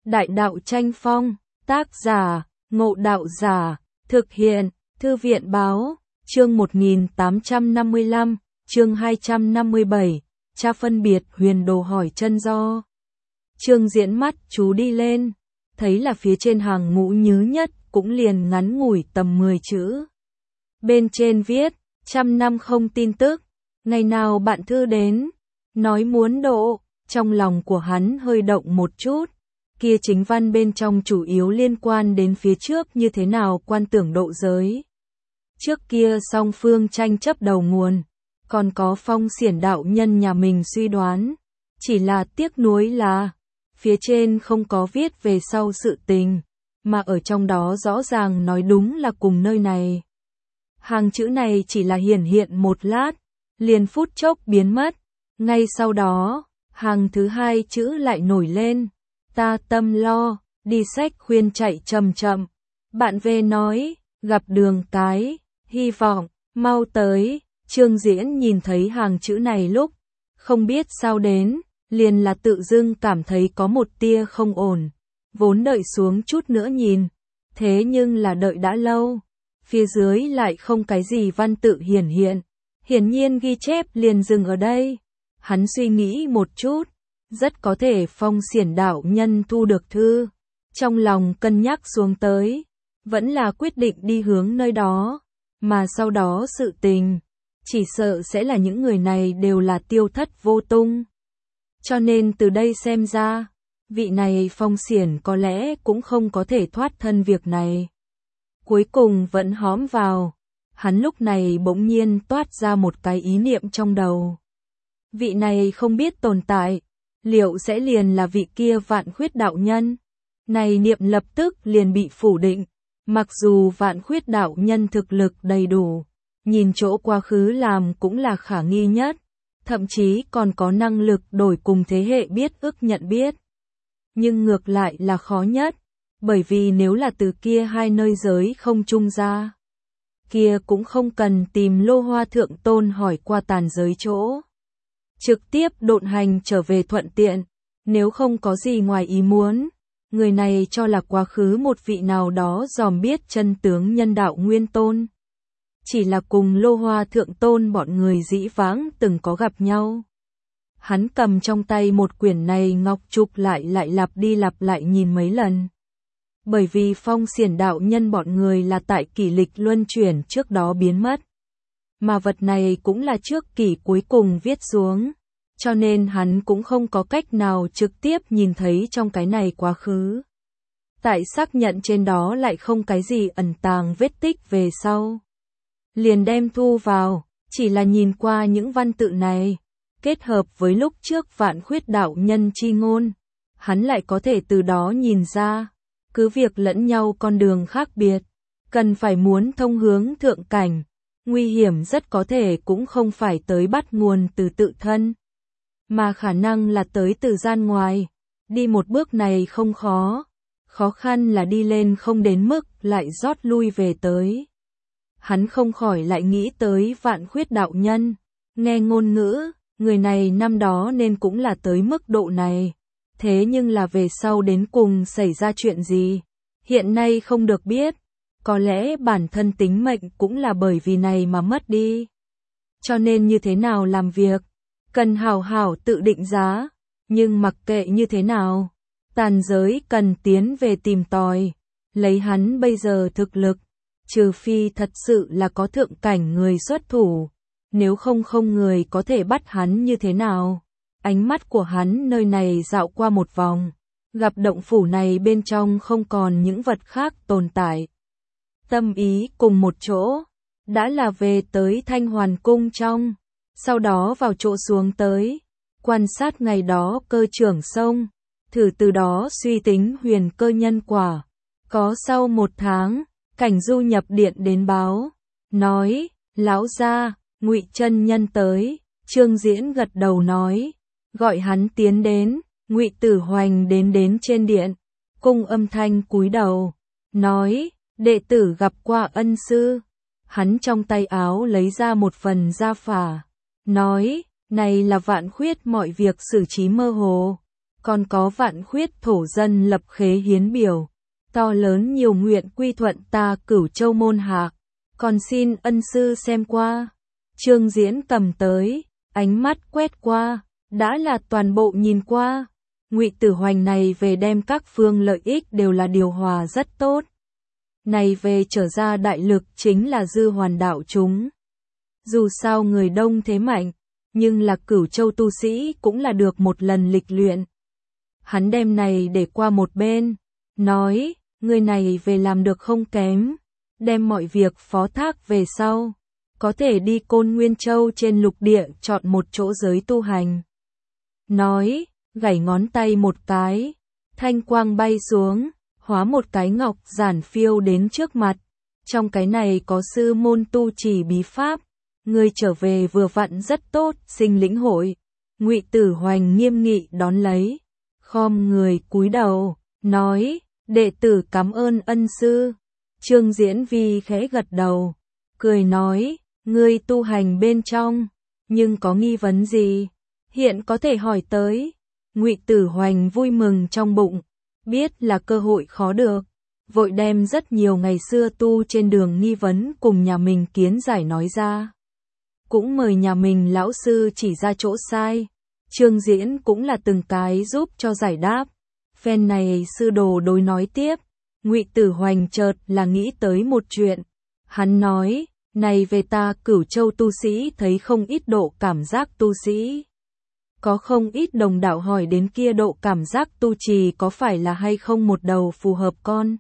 Đại đạo tranh phong, tác giả, Ngộ Đạo Giả, thực hiện, Thư viện báo, chương 1855, chương 257, cha phân biệt huyền đồ hỏi chân do. Trương Diễn mắt chú đi lên, thấy là phía trên hàng ngũ nhứ nhất cũng liền ngắn ngủi tầm 10 chữ. Bên trên viết, 100 năm không tin tức, ngày nào bạn thư đến, nói muốn độ, trong lòng của hắn hơi động một chút. Kia chính văn bên trong chủ yếu liên quan đến phía trước như thế nào quan tưởng độ giới. Trước kia song phương tranh chấp đầu nguồn, còn có Phong Xiển đạo nhân nhà mình suy đoán, chỉ là tiếc nuối là phía trên không có viết về sau sự tình, mà ở trong đó rõ ràng nói đúng là cùng nơi này. Hàng chữ này chỉ là hiển hiện một lát, liền phút chốc biến mất, ngay sau đó, hàng thứ hai chữ lại nổi lên. Ta tâm lo, đi sách khuyên chạy chậm chậm. Bạn về nói, gặp đường cái, hy vọng, mau tới. Trương Diễn nhìn thấy hàng chữ này lúc, không biết sao đến, liền là tự dưng cảm thấy có một tia không ổn. Vốn đợi xuống chút nữa nhìn, thế nhưng là đợi đã lâu. Phía dưới lại không cái gì văn tự hiển hiện. Hiển nhiên ghi chép liền dừng ở đây. Hắn suy nghĩ một chút. Rất có thể Phong Xiển đạo nhân thu được thư, trong lòng cân nhắc xuống tới, vẫn là quyết định đi hướng nơi đó, mà sau đó sự tình, chỉ sợ sẽ là những người này đều là tiêu thất vô tung. Cho nên từ đây xem ra, vị này Phong Xiển có lẽ cũng không có thể thoát thân việc này. Cuối cùng vẫn hóm vào, hắn lúc này bỗng nhiên toát ra một cái ý niệm trong đầu. Vị này không biết tồn tại. Liệu sẽ liền là vị kia Vạn Khuyết đạo nhân? Này niệm lập tức liền bị phủ định, mặc dù Vạn Khuyết đạo nhân thực lực đầy đủ, nhìn chỗ quá khứ làm cũng là khả nghi nhất, thậm chí còn có năng lực đổi cùng thế hệ biết ức nhận biết. Nhưng ngược lại là khó nhất, bởi vì nếu là từ kia hai nơi giới không chung ra, kia cũng không cần tìm Lô Hoa Thượng Tôn hỏi qua tàn giới chỗ. Trực tiếp độn hành trở về thuận tiện, nếu không có gì ngoài ý muốn, người này cho là quá khứ một vị nào đó dòm biết chân tướng nhân đạo nguyên tôn. Chỉ là cùng Lô Hoa Thượng Tôn bọn người dĩ vãng từng có gặp nhau. Hắn cầm trong tay một quyển này ngọc chụp lại lặp đi lặp lại nhìn mấy lần. Bởi vì Phong Xiển đạo nhân bọn người là tại kỷ lịch luân chuyển trước đó biến mất. Mà vật này cũng là trước kỷ cuối cùng viết xuống, cho nên hắn cũng không có cách nào trực tiếp nhìn thấy trong cái này quá khứ. Tại xác nhận trên đó lại không cái gì ẩn tàng vết tích về sau. Liền đem thu vào, chỉ là nhìn qua những văn tự này, kết hợp với lúc trước Vạn Khuyết đạo nhân chi ngôn, hắn lại có thể từ đó nhìn ra, cứ việc lẫn nhau con đường khác biệt, cần phải muốn thông hướng thượng cảnh. Nguy hiểm rất có thể cũng không phải tới bắt nguồn từ tự thân, mà khả năng là tới từ gian ngoài. Đi một bước này không khó, khó khăn là đi lên không đến mức lại rót lui về tới. Hắn không khỏi lại nghĩ tới Vạn Khuyết đạo nhân, nghe ngôn ngữ, người này năm đó nên cũng là tới mức độ này. Thế nhưng là về sau đến cùng xảy ra chuyện gì, hiện nay không được biết. Có lẽ bản thân tính mệnh cũng là bởi vì này mà mất đi. Cho nên như thế nào làm việc, cần hảo hảo tự định giá, nhưng mặc kệ như thế nào, tàn giới cần tiến về tìm tòi, lấy hắn bây giờ thực lực, trừ phi thật sự là có thượng cảnh người xuất thủ, nếu không người có thể bắt hắn như thế nào. Ánh mắt của hắn nơi này dạo qua một vòng, gặp động phủ này bên trong không còn những vật khác tồn tại. Tâm ý cùng một chỗ, đã là về tới Thanh Hoàn Cung trong, sau đó vào chỗ xuống tới, quan sát ngày đó cơ trưởng sông, thử từ đó suy tính huyền cơ nhân quả. Có sau 1 tháng, Cảnh Du nhập điện đến báo, nói, lão gia, Ngụy chân nhân tới. Trương Diễn gật đầu nói, gọi hắn tiến đến. Ngụy Tử Hoành đến trên điện, cung âm thanh cúi đầu, nói, đệ tử gặp qua ân sư. Hắn trong tay áo lấy ra một phần gia phả, nói, này là Vạn Khuyết mọi việc xử trí mơ hồ, còn có vạn khuyết thổ dân lập khế hiến biểu, to lớn nhiều nguyện quy thuận ta Cửu Châu môn hạ, còn xin ân sư xem qua. Trương Diễn cầm tới, ánh mắt quét qua, đã là toàn bộ nhìn qua. Ngụy Tử Hoành này về đem các phương lợi ích đều là điều hòa rất tốt. Này về trở ra đại lực chính là dư hoàn đạo chúng. Dù sao người đông thế mạnh, nhưng là Cửu Châu tu sĩ cũng là được một lần lịch luyện. Hắn đem này để qua một bên, nói, người này về làm được không kém, đem mọi việc phó thác về sau, có thể đi Côn Nguyên Châu trên lục địa chọn một chỗ giới tu hành. Nói, gảy ngón tay một cái, thanh quang bay xuống, hóa một cái ngọc giản phiêu đến trước mặt. Trong cái này có sư môn tu trì bí pháp, người trở về vừa vặn rất tốt, sinh lĩnh hội. Ngụy Tử Hoành nghiêm nghị đón lấy, khom người cúi đầu, nói, đệ tử cảm ơn ân sư. Trương Diễn Vi khẽ gật đầu, cười nói, ngươi tu hành bên trong, nhưng có nghi vấn gì, hiện có thể hỏi tới. Ngụy Tử Hoành vui mừng trong bụng, biết là cơ hội khó được, vội đem rất nhiều ngày xưa tu trên đường nghi vấn cùng nhà mình kiến giải nói ra. Cũng mời nhà mình lão sư chỉ ra chỗ sai, Trương Diễn cũng là từng cái giúp cho giải đáp. Phen này sư đồ đối nói tiếp, Ngụy Tử Hoành chợt là nghĩ tới một chuyện. Hắn nói, này về ta Cửu Châu tu sĩ thấy không ít độ cảm giác tu sĩ. Có không ít đồng đạo hỏi đến kia độ cảm giác tu trì có phải là hay không một đầu phù hợp con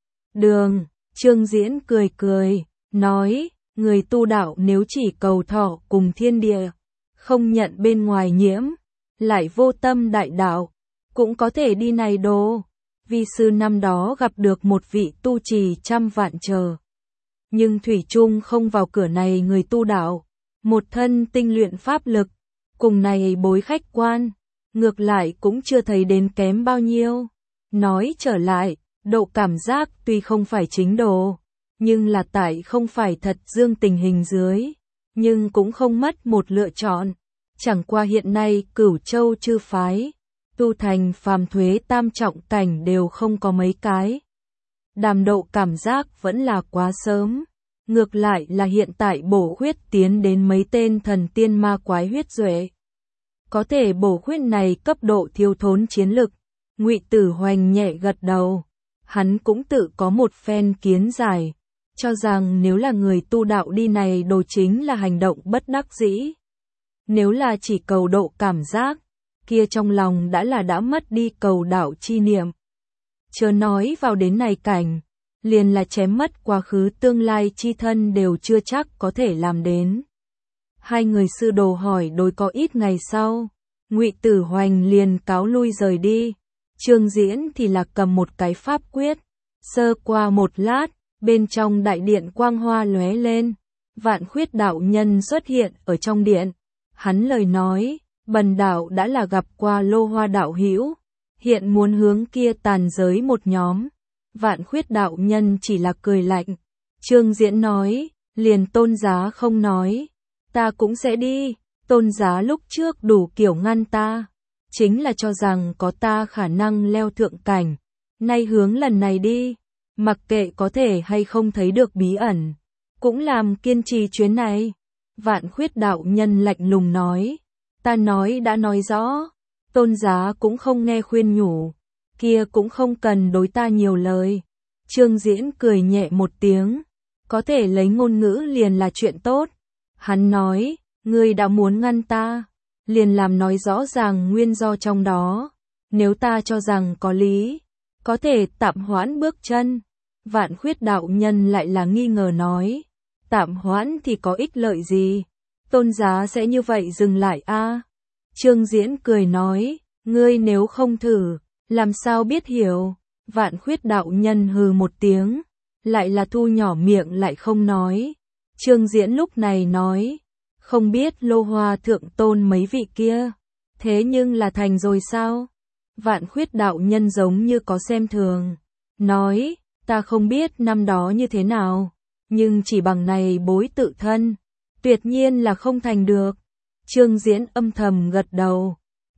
đường. Trương Diễn cười cười, nói, người tu đạo nếu chỉ cầu thọ cùng thiên địa, không nhận bên ngoài nhiễm, lại vô tâm đại đạo, cũng có thể đi này đồ. Vi sư năm đó gặp được một vị tu trì trăm vạn chờ, nhưng thủy chung không vào cửa này người tu đạo, một thân tinh luyện pháp lực, cùng này bối khách quan, ngược lại cũng chưa thấy đến kém bao nhiêu. Nói trở lại, độ cảm giác tuy không phải chính đồ, nhưng là tại không phải thật dương tình hình dưới, nhưng cũng không mất một lựa chọn. Chẳng qua hiện nay Cửu Châu chư phái, tu thành phàm thuế tam trọng cảnh đều không có mấy cái. Đàm độ cảm giác vẫn là quá sớm. Ngược lại là hiện tại bổ khuyết tiến đến mấy tên thần tiên ma quái huyết duệ. Có thể bổ khuyết này cấp độ thiếu thốn chiến lực. Ngụy Tử Hoành nhẹ gật đầu. Hắn cũng tự có một phen kiến giải, cho rằng nếu là người tu đạo đi này đồ chính là hành động bất đắc dĩ. Nếu là chỉ cầu độ cảm giác, kia trong lòng đã mất đi cầu đạo chi niệm. Chớ nói vào đến này cảnh, liền là chém mất quá khứ tương lai chi thân đều chưa chắc có thể làm đến. Hai người sư đồ hỏi đối có ít ngày sau, Ngụy Tử Hoành liền cáo lui rời đi. Trương Diễn thì là cầm một cái pháp quyết, sơ qua một lát, bên trong đại điện quang hoa lóe lên, Vạn Khuyết đạo nhân xuất hiện ở trong điện. Hắn lời nói, bần đạo đã là gặp qua Lô Hoa đạo hữu, hiện muốn hướng kia tàn giới một nhóm. Vạn Khuyết đạo nhân chỉ là cười lạnh. Trương Diễn nói, liền Tôn Giá không nói, ta cũng sẽ đi. Tôn Giá lúc trước đủ kiểu ngăn ta, chính là cho rằng có ta khả năng leo thượng cảnh, nay hướng lần này đi, mặc kệ có thể hay không thấy được bí ẩn, cũng làm kiên trì chuyến này. Vạn Khuyết đạo nhân lạnh lùng nói, ta nói đã nói rõ, Tôn Giá cũng không nghe khuyên nhủ, kia cũng không cần đối ta nhiều lời. Trương Diễn cười nhẹ một tiếng, có thể lấy ngôn ngữ liền là chuyện tốt. Hắn nói, ngươi đã muốn ngăn ta, liền làm nói rõ ràng nguyên do trong đó. Nếu ta cho rằng có lý, có thể tạm hoãn bước chân. Vạn Khuyết đạo nhân lại là nghi ngờ nói, tạm hoãn thì có ích lợi gì? Tôn Giá sẽ như vậy dừng lại a? Trương Diễn cười nói, ngươi nếu không thử, làm sao biết hiểu? Vạn Khuyết đạo nhân hừ một tiếng, lại là thu nhỏ miệng lại không nói. Trương Diễn lúc này nói, không biết Lô Hoa thượng tôn mấy vị kia, thế nhưng là thành rồi sao? Vạn Khuyết đạo nhân giống như có xem thường, nói, ta không biết năm đó như thế nào, nhưng chỉ bằng này bối tự thân, tuyệt nhiên là không thành được. Trương Diễn âm thầm gật đầu,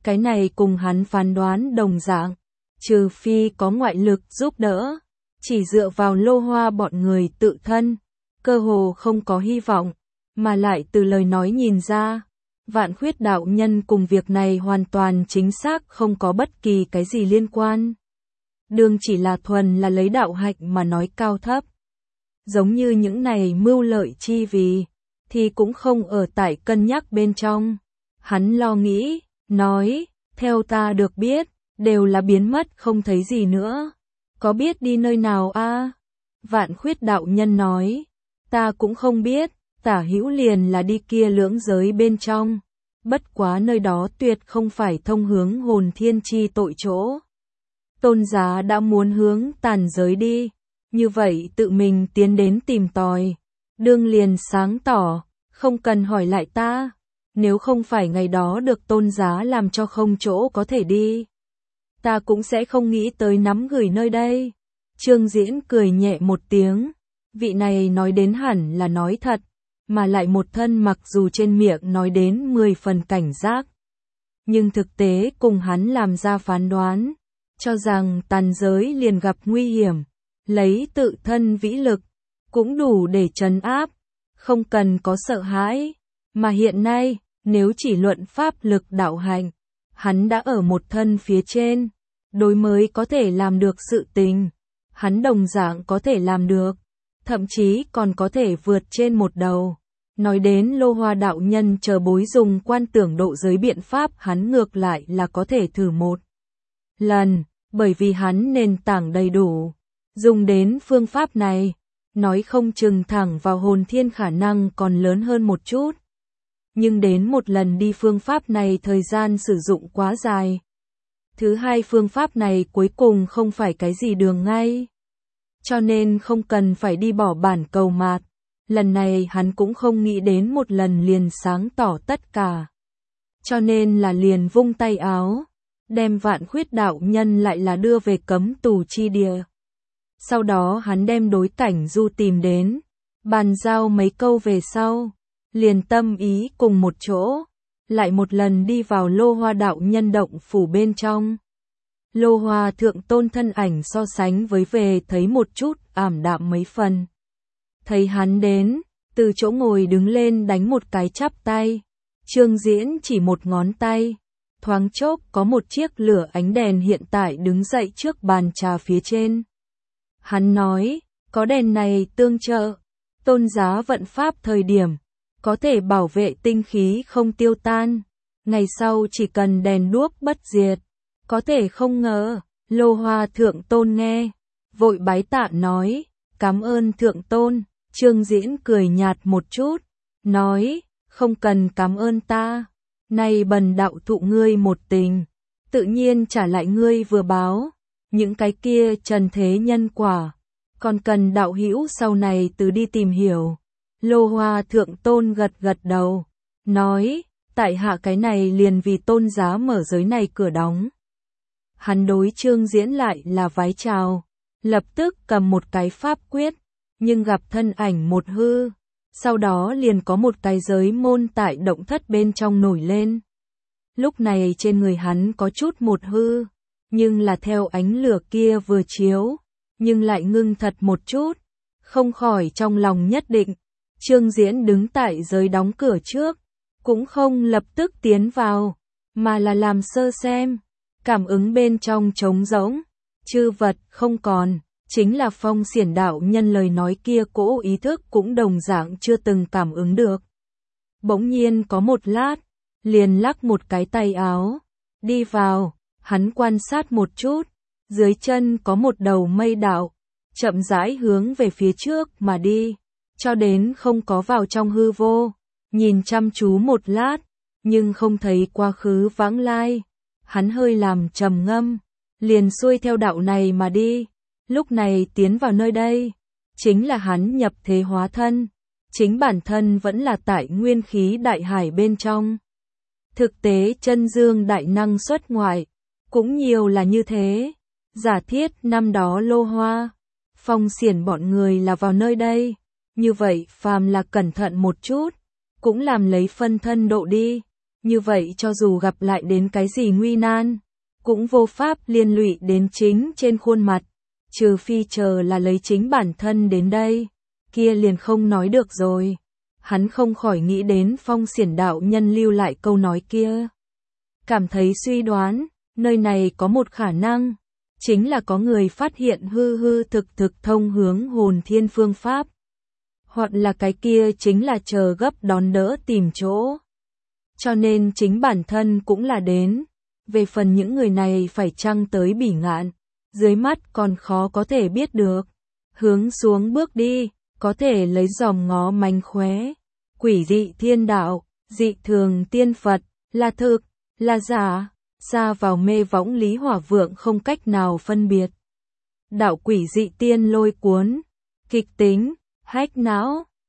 cái này cùng hắn phán đoán đồng dạng, trừ phi có ngoại lực giúp đỡ, chỉ dựa vào Lô Hoa bọn người tự thân, cơ hồ không có hy vọng, mà lại từ lời nói nhìn ra, Vạn Khuyết đạo nhân cùng việc này hoàn toàn chính xác không có bất kỳ cái gì liên quan. Đương chỉ là thuần là lấy đạo hạnh mà nói cao thấp. Giống như những này mưu lợi chi vì, thì cũng không ở tại cân nhắc bên trong. Hắn lo nghĩ, nói, theo ta được biết, đều là biến mất không thấy gì nữa. Có biết đi nơi nào a? Vạn Khuyết đạo nhân nói, ta cũng không biết, tả hữu liền là đi kia lưỡng giới bên trong. Bất quá nơi đó tuyệt không phải thông hướng hồn thiên chi tội chỗ. Tôn giá đã muốn hướng tàn giới đi, như vậy tự mình tiến đến tìm tòi. Đương liền sáng tỏ, không cần hỏi lại ta, nếu không phải ngày đó được tôn giá làm cho không chỗ có thể đi. Ta cũng sẽ không nghĩ tới nắm gửi nơi đây. Trương Diễn cười nhẹ một tiếng, vị này nói đến hẳn là nói thật, mà lại một thân mặc dù trên miệng nói đến 10 phần cảnh giác. Nhưng thực tế cùng hắn làm ra phán đoán, cho rằng tàn giới liền gặp nguy hiểm, lấy tự thân vĩ lực, cũng đủ để trấn áp, không cần có sợ hãi. Mà hiện nay, nếu chỉ luận pháp lực đạo hành, hắn đã ở một thân phía trên, đối mới có thể làm được sự tình, hắn đồng dạng có thể làm được, thậm chí còn có thể vượt trên một đầu. Nói đến Lô Hoa đạo nhân chờ bối dùng quan tưởng độ giới biện pháp hắn ngược lại là có thể thử một lần, bởi vì hắn nền tảng đầy đủ. Dùng đến phương pháp này, nói không chừng thẳng vào hồn thiên khả năng còn lớn hơn một chút. Nhưng đến một lần đi phương pháp này thời gian sử dụng quá dài. Thứ hai phương pháp này cuối cùng không phải cái gì đường ngay. Cho nên không cần phải đi bỏ bản cầu mạt. Lần này hắn cũng không nghĩ đến một lần liền sáng tỏ tất cả. Cho nên là liền vung tay áo, đem Vạn Khuyết đạo nhân lại là đưa về cấm tù chi địa. Sau đó hắn đem đối cảnh du tìm đến, bàn giao mấy câu về sau, liền tâm ý cùng một chỗ, lại một lần đi vào Lô Hoa đạo nhân động phủ bên trong. Lô Hoa thượng tôn thân ảnh so sánh với về thấy một chút ảm đạm mấy phần. Thấy hắn đến, từ chỗ ngồi đứng lên đánh một cái chắp tay. Trương Diễn chỉ một ngón tay. Thoáng chốc có một chiếc lửa ánh đèn hiện tại đứng dậy trước bàn trà phía trên. Hắn nói, có đèn này tương trợ, tôn giá vận pháp thời điểm, có thể bảo vệ tinh khí không tiêu tan. Ngày sau chỉ cần đèn đuốc bất diệt, có thể không ngờ. Lô Hoa thượng tôn nghe, vội bái tạ nói, cảm ơn thượng tôn. Trương Diễn cười nhạt một chút, nói, không cần cảm ơn ta, nay bần đạo thụ ngươi một tình, tự nhiên trả lại ngươi vừa báo, những cái kia trần thế nhân quả, còn cần đạo hữu sau này từ đi tìm hiểu. Lô Hoa thượng tôn gật gật đầu, nói, tại hạ cái này liền vì tôn giá mở giới này cửa đóng. Hắn đối Trương Diễn lại là vái chào, lập tức cầm một cái pháp quyết, nhưng gặp thân ảnh một hư, sau đó liền có một cái giới môn tại động thất bên trong nổi lên. Lúc này trên người hắn có chút một hư, nhưng là theo ánh lửa kia vừa chiếu, nhưng lại ngưng thật một chút, không khỏi trong lòng nhất định. Trương Diễn đứng tại giới đóng cửa trước, cũng không lập tức tiến vào, mà là làm sơ xem, cảm ứng bên trong trống rỗng, chư vật không còn. Chính là Phong Xiển đạo nhân lời nói kia cỗ ý thức cũng đồng dạng chưa từng cảm ứng được. Bỗng nhiên có một lát, liền lắc một cái tay áo, đi vào, hắn quan sát một chút, dưới chân có một đầu mây đạo, chậm rãi hướng về phía trước mà đi, cho đến không có vào trong hư vô, nhìn chăm chú một lát, nhưng không thấy quá khứ vãng lai, hắn hơi làm trầm ngâm, liền xuôi theo đạo này mà đi. Lúc này tiến vào nơi đây, chính là hắn nhập thế hóa thân, chính bản thân vẫn là tại nguyên khí đại hải bên trong. Thực tế chân dương đại năng xuất ngoại, cũng nhiều là như thế. Giả thiết năm đó Lô Hoa, Phong Xiển bọn người là vào nơi đây, như vậy phàm là cẩn thận một chút, cũng làm lấy phân thân độ đi, Như vậy cho dù gặp lại đến cái gì nguy nan, cũng vô pháp liên lụy đến chính trên khuôn mặt, trừ phi chờ là lấy chính bản thân đến đây, kia liền không nói được rồi. Hắn không khỏi nghĩ đến Phong Xiển đạo nhân lưu lại câu nói kia. Cảm thấy suy đoán, nơi này có một khả năng, chính là có người phát hiện hư hư thực thực thông hướng hồn thiên phương pháp. Hoặc là cái kia chính là chờ gấp đón đỡ tìm chỗ. Cho nên chính bản thân cũng là đến. Về phần những người này phải chăng tới Bỉ Ngạn, dưới mắt còn khó có thể biết được. Hướng xuống bước đi, có thể lấy dòm ngó mánh khóe. Quỷ dị thiên đạo, dị thường tiên Phật, là thực, là giả, xa vào mê võng Lý Hỏa Vượng không cách nào phân biệt. Đạo quỷ dị tiên lôi cuốn, kịch tính, hách não,